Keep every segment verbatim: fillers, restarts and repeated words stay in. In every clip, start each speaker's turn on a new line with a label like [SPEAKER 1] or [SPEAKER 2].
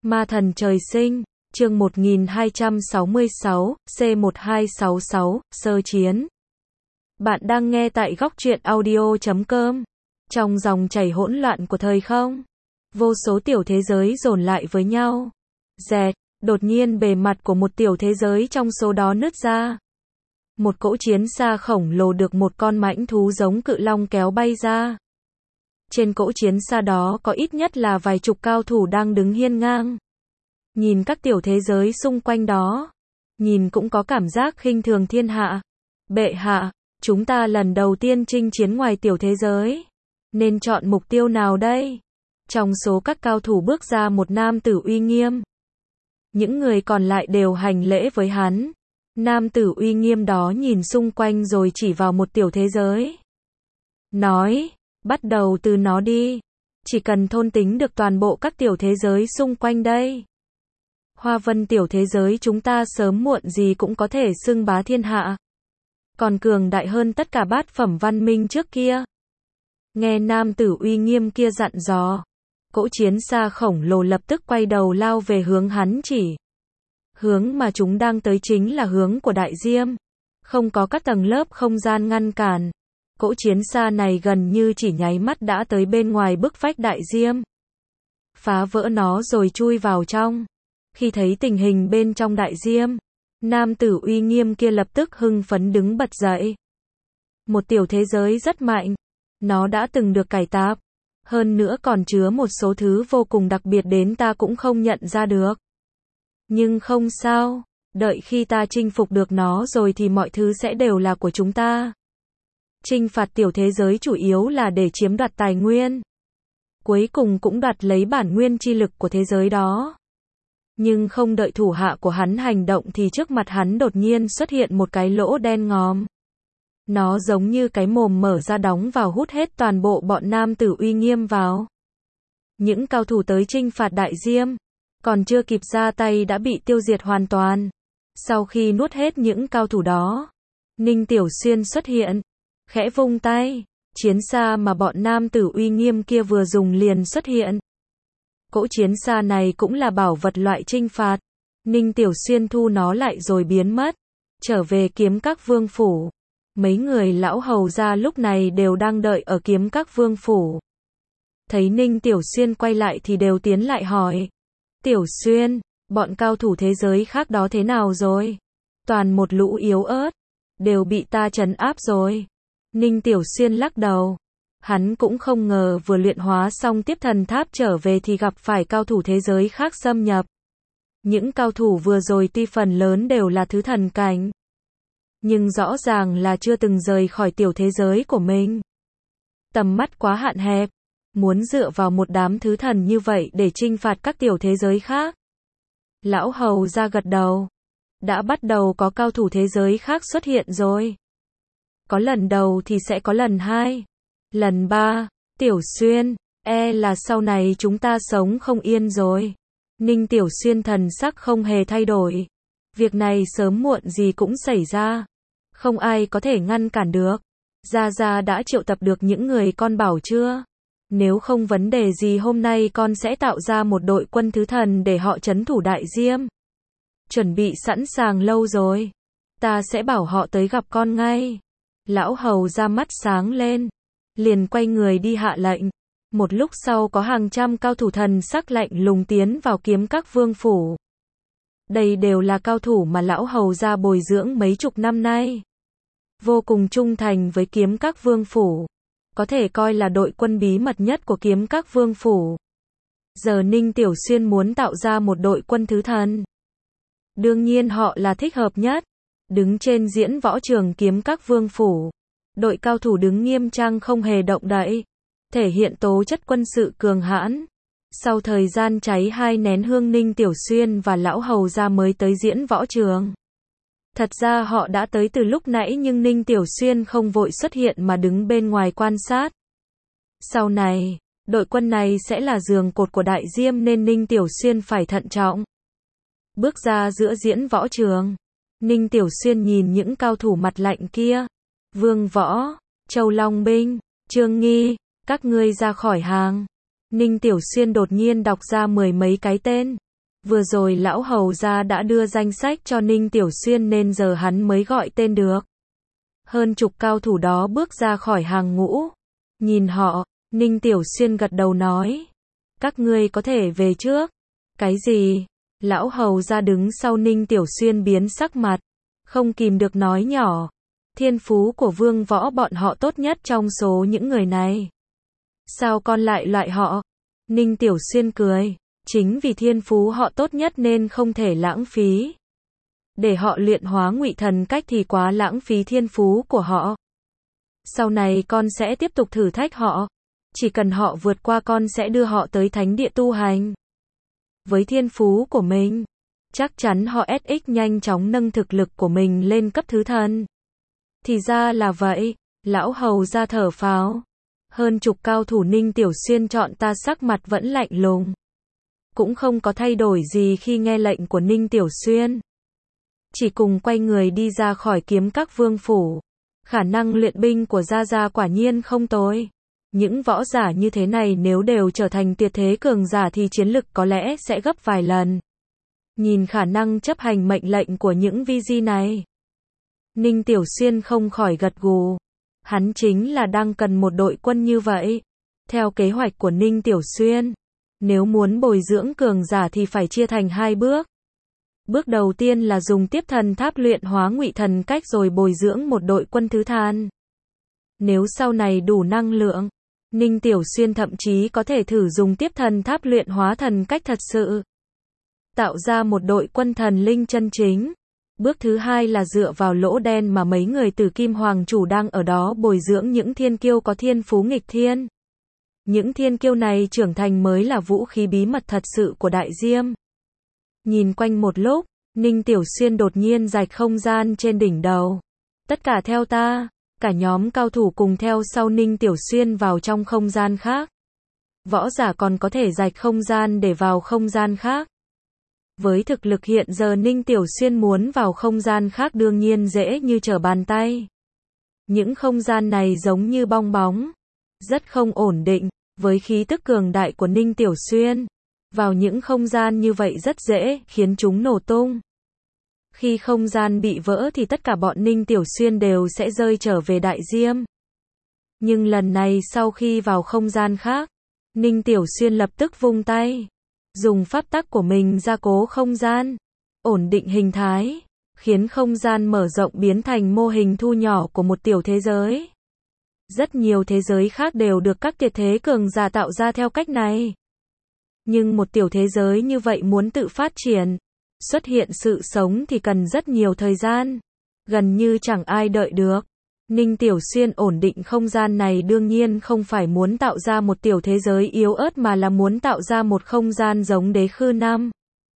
[SPEAKER 1] Ma thần trời sinh, chương một nghìn hai trăm sáu mươi sáu, C một hai sáu sáu, sơ chiến. Bạn đang nghe tại góc truyện audio chấm com. Trong dòng chảy hỗn loạn của thời không, vô số tiểu thế giới dồn lại với nhau. Dẹt, đột nhiên bề mặt của một tiểu thế giới trong số đó nứt ra. Một cỗ chiến xa khổng lồ được một con mãnh thú giống cự long kéo bay ra. Trên cỗ chiến xa đó có ít nhất là vài chục cao thủ đang đứng hiên ngang. Nhìn các tiểu thế giới xung quanh đó, nhìn cũng có cảm giác khinh thường thiên hạ. Bệ hạ, chúng ta lần đầu tiên chinh chiến ngoài tiểu thế giới, nên chọn mục tiêu nào đây? Trong số các cao thủ bước ra một nam tử uy nghiêm. Những người còn lại đều hành lễ với hắn. Nam tử uy nghiêm đó nhìn xung quanh rồi chỉ vào một tiểu thế giới. Nói, bắt đầu từ nó đi. Chỉ cần thôn tính được toàn bộ các tiểu thế giới xung quanh đây. Hoa vân tiểu thế giới chúng ta sớm muộn gì cũng có thể xưng bá thiên hạ. Còn cường đại hơn tất cả bát phẩm văn minh trước kia. Nghe nam tử uy nghiêm kia dặn dò. Cỗ chiến xa khổng lồ lập tức quay đầu lao về hướng hắn chỉ. Hướng mà chúng đang tới chính là hướng của đại diêm. Không có các tầng lớp không gian ngăn cản. Cỗ chiến xa này gần như chỉ nháy mắt đã tới bên ngoài bức vách đại diêm. Phá vỡ nó rồi chui vào trong. Khi thấy tình hình bên trong đại diêm, nam tử uy nghiêm kia lập tức hưng phấn đứng bật dậy. Một tiểu thế giới rất mạnh. Nó đã từng được cải tạo. Hơn nữa còn chứa một số thứ vô cùng đặc biệt đến ta cũng không nhận ra được. Nhưng không sao, đợi khi ta chinh phục được nó rồi thì mọi thứ sẽ đều là của chúng ta. Chinh phạt tiểu thế giới chủ yếu là để chiếm đoạt tài nguyên. Cuối cùng cũng đoạt lấy bản nguyên chi lực của thế giới đó. Nhưng không đợi thủ hạ của hắn hành động thì trước mặt hắn đột nhiên xuất hiện một cái lỗ đen ngòm. Nó giống như cái mồm mở ra đóng vào hút hết toàn bộ bọn nam tử uy nghiêm vào. Những cao thủ tới chinh phạt đại diêm, còn chưa kịp ra tay đã bị tiêu diệt hoàn toàn. Sau khi nuốt hết những cao thủ đó, Ninh Tiểu Xuyên xuất hiện, khẽ vung tay, chiến xa mà bọn nam tử uy nghiêm kia vừa dùng liền xuất hiện. Cỗ chiến xa này cũng là bảo vật loại chinh phạt. Ninh Tiểu Xuyên thu nó lại rồi biến mất, trở về kiếm các vương phủ. Mấy người lão hầu gia lúc này đều đang đợi ở kiếm các vương phủ. Thấy Ninh Tiểu Xuyên quay lại thì đều tiến lại hỏi. Tiểu Xuyên, bọn cao thủ thế giới khác đó thế nào rồi? Toàn một lũ yếu ớt, đều bị ta trấn áp rồi. Ninh Tiểu Xuyên lắc đầu. Hắn cũng không ngờ vừa luyện hóa xong tiếp thần tháp trở về thì gặp phải cao thủ thế giới khác xâm nhập. Những cao thủ vừa rồi tuy phần lớn đều là thứ thần cảnh. Nhưng rõ ràng là chưa từng rời khỏi tiểu thế giới của mình. Tầm mắt quá hạn hẹp. Muốn dựa vào một đám thứ thần như vậy để chinh phạt các tiểu thế giới khác. Lão hầu ra gật đầu. Đã bắt đầu có cao thủ thế giới khác xuất hiện rồi. Có lần đầu thì sẽ có lần hai. Lần ba, Tiểu Xuyên, e là sau này chúng ta sống không yên rồi. Ninh Tiểu Xuyên thần sắc không hề thay đổi. Việc này sớm muộn gì cũng xảy ra. Không ai có thể ngăn cản được. Gia Gia đã triệu tập được những người con bảo chưa? Nếu không vấn đề gì hôm nay con sẽ tạo ra một đội quân thứ thần để họ trấn thủ đại diêm. Chuẩn bị sẵn sàng lâu rồi. Ta sẽ bảo họ tới gặp con ngay. Lão hầu ra mắt sáng lên. Liền quay người đi hạ lệnh. Một lúc sau có hàng trăm cao thủ thần sắc lạnh lùng tiến vào kiếm các vương phủ. Đây đều là cao thủ mà lão hầu ra bồi dưỡng mấy chục năm nay. Vô cùng trung thành với kiếm các vương phủ. Có thể coi là đội quân bí mật nhất của kiếm các vương phủ. Giờ Ninh Tiểu Xuyên muốn tạo ra một đội quân thứ thần. Đương nhiên họ là thích hợp nhất. Đứng trên diễn võ trường kiếm các vương phủ. Đội cao thủ đứng nghiêm trang không hề động đậy. Thể hiện tố chất quân sự cường hãn. Sau thời gian cháy hai nén hương Ninh Tiểu Xuyên và lão hầu ra mới tới diễn võ trường. Thật ra họ đã tới từ lúc nãy nhưng Ninh Tiểu Xuyên không vội xuất hiện mà đứng bên ngoài quan sát. Sau này, đội quân này sẽ là giường cột của đại diêm nên Ninh Tiểu Xuyên phải thận trọng. Bước ra giữa diễn võ trường, Ninh Tiểu Xuyên nhìn những cao thủ mặt lạnh kia. Vương Võ, Châu Long Binh, Trương Nghi, các ngươi ra khỏi hàng. Ninh Tiểu Xuyên đột nhiên đọc ra mười mấy cái tên. Vừa rồi lão hầu gia đã đưa danh sách cho Ninh Tiểu Xuyên nên giờ hắn mới gọi tên được. Hơn chục cao thủ đó bước ra khỏi hàng ngũ. Nhìn họ, Ninh Tiểu Xuyên gật đầu nói. Các ngươi có thể về trước. Cái gì? Lão hầu gia đứng sau Ninh Tiểu Xuyên biến sắc mặt. Không kìm được nói nhỏ. Thiên phú của vương võ bọn họ tốt nhất trong số những người này. Sao con lại loại họ? Ninh Tiểu Xuyên cười. Chính vì thiên phú họ tốt nhất nên không thể lãng phí. Để họ luyện hóa ngụy thần cách thì quá lãng phí thiên phú của họ. Sau này con sẽ tiếp tục thử thách họ. Chỉ cần họ vượt qua con sẽ đưa họ tới thánh địa tu hành. Với thiên phú của mình, chắc chắn họ ét ích nhanh chóng nâng thực lực của mình lên cấp thứ thần. Thì ra là vậy, lão hầu ra thở phào. Hơn chục cao thủ Ninh Tiểu Xuyên chọn ta sắc mặt vẫn lạnh lùng. Cũng không có thay đổi gì khi nghe lệnh của Ninh Tiểu Xuyên. Chỉ cùng quay người đi ra khỏi kiếm các vương phủ. Khả năng luyện binh của Gia Gia quả nhiên không tồi. Những võ giả như thế này nếu đều trở thành tuyệt thế cường giả thì chiến lực có lẽ sẽ gấp vài lần. Nhìn khả năng chấp hành mệnh lệnh của những vi di này, Ninh Tiểu Xuyên không khỏi gật gù. Hắn chính là đang cần một đội quân như vậy. Theo kế hoạch của Ninh Tiểu Xuyên, nếu muốn bồi dưỡng cường giả thì phải chia thành hai bước. Bước đầu tiên là dùng tiếp thần tháp luyện hóa ngụy thần cách rồi bồi dưỡng một đội quân thứ than. Nếu sau này đủ năng lượng, Ninh Tiểu Xuyên thậm chí có thể thử dùng tiếp thần tháp luyện hóa thần cách thật sự. Tạo ra một đội quân thần linh chân chính. Bước thứ hai là dựa vào lỗ đen mà mấy người Tử Kim Hoàng Chủ đang ở đó bồi dưỡng những thiên kiêu có thiên phú nghịch thiên. Những thiên kiêu này trưởng thành mới là vũ khí bí mật thật sự của Đại Diêm. Nhìn quanh một lúc, Ninh Tiểu Xuyên đột nhiên rạch không gian trên đỉnh đầu. Tất cả theo ta. Cả nhóm cao thủ cùng theo sau Ninh Tiểu Xuyên vào trong không gian khác. Võ giả còn có thể rạch không gian để vào không gian khác. Với thực lực hiện giờ Ninh Tiểu Xuyên muốn vào không gian khác đương nhiên dễ như trở bàn tay. Những không gian này giống như bong bóng. Rất không ổn định. Với khí tức cường đại của Ninh Tiểu Xuyên, vào những không gian như vậy rất dễ khiến chúng nổ tung. Khi không gian bị vỡ thì tất cả bọn Ninh Tiểu Xuyên đều sẽ rơi trở về Đại Diêm. Nhưng lần này sau khi vào không gian khác, Ninh Tiểu Xuyên lập tức vung tay, dùng pháp tắc của mình gia cố không gian, ổn định hình thái, khiến không gian mở rộng biến thành mô hình thu nhỏ của một tiểu thế giới. Rất nhiều thế giới khác đều được các tuyệt thế cường giả tạo ra theo cách này. Nhưng một tiểu thế giới như vậy muốn tự phát triển, xuất hiện sự sống thì cần rất nhiều thời gian. Gần như chẳng ai đợi được. Ninh Tiểu Xuyên ổn định không gian này đương nhiên không phải muốn tạo ra một tiểu thế giới yếu ớt mà là muốn tạo ra một không gian giống Đế Khư năm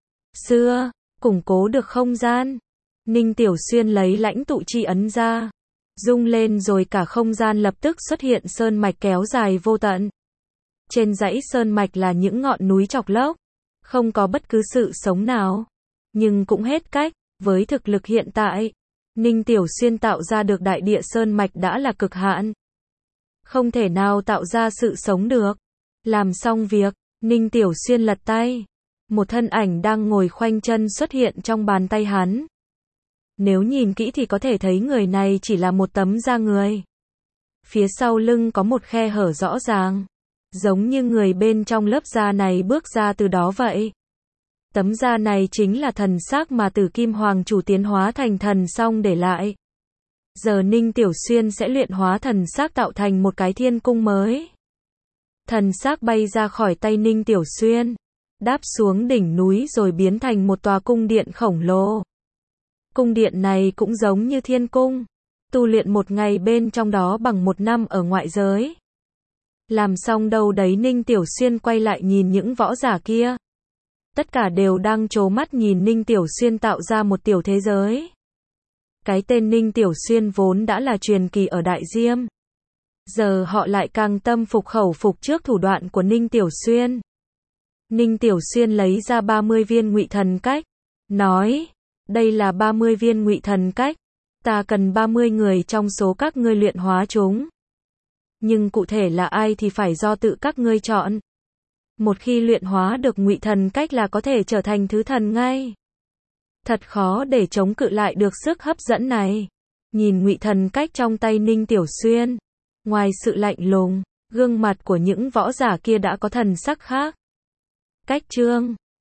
[SPEAKER 1] xưa, củng cố được không gian. Ninh Tiểu Xuyên lấy lãnh tụ chi ấn ra, rung lên rồi cả không gian lập tức xuất hiện sơn mạch kéo dài vô tận. Trên dãy sơn mạch là những ngọn núi chọc lốc, không có bất cứ sự sống nào. Nhưng cũng hết cách, với thực lực hiện tại, Ninh Tiểu Xuyên tạo ra được đại địa sơn mạch đã là cực hạn. Không thể nào tạo ra sự sống được. Làm xong việc, Ninh Tiểu Xuyên lật tay. Một thân ảnh đang ngồi khoanh chân xuất hiện trong bàn tay hắn. Nếu nhìn kỹ thì có thể thấy người này chỉ là một tấm da người. Phía sau lưng có một khe hở rõ ràng, giống như người bên trong lớp da này bước ra từ đó vậy. Tấm da này chính là thần xác mà Tử Kim Hoàng Chủ tiến hóa thành thần xong để lại. Giờ Ninh Tiểu Xuyên sẽ luyện hóa thần xác tạo thành một cái thiên cung mới. Thần xác bay ra khỏi tay Ninh Tiểu Xuyên, đáp xuống đỉnh núi rồi biến thành một tòa cung điện khổng lồ. Cung điện này cũng giống như thiên cung, tu luyện một ngày bên trong đó bằng một năm ở ngoại giới. Làm xong đâu đấy Ninh Tiểu Xuyên quay lại nhìn những võ giả kia. Tất cả đều đang trố mắt nhìn Ninh Tiểu Xuyên tạo ra một tiểu thế giới. Cái tên Ninh Tiểu Xuyên vốn đã là truyền kỳ ở Đại Diêm. Giờ họ lại càng tâm phục khẩu phục trước thủ đoạn của Ninh Tiểu Xuyên. Ninh Tiểu Xuyên lấy ra ba mươi viên ngụy thần cách, nói, đây là ba mươi viên ngụy thần cách, ta cần ba mươi người trong số các ngươi luyện hóa chúng. Nhưng cụ thể là ai thì phải do tự các ngươi chọn. Một khi luyện hóa được ngụy thần cách là có thể trở thành thứ thần ngay. Thật khó để chống cự lại được sức hấp dẫn này. Nhìn ngụy thần cách trong tay Ninh Tiểu Xuyên. Ngoài sự lạnh lùng, gương mặt của những võ giả kia đã có thần sắc khác. Cách trương.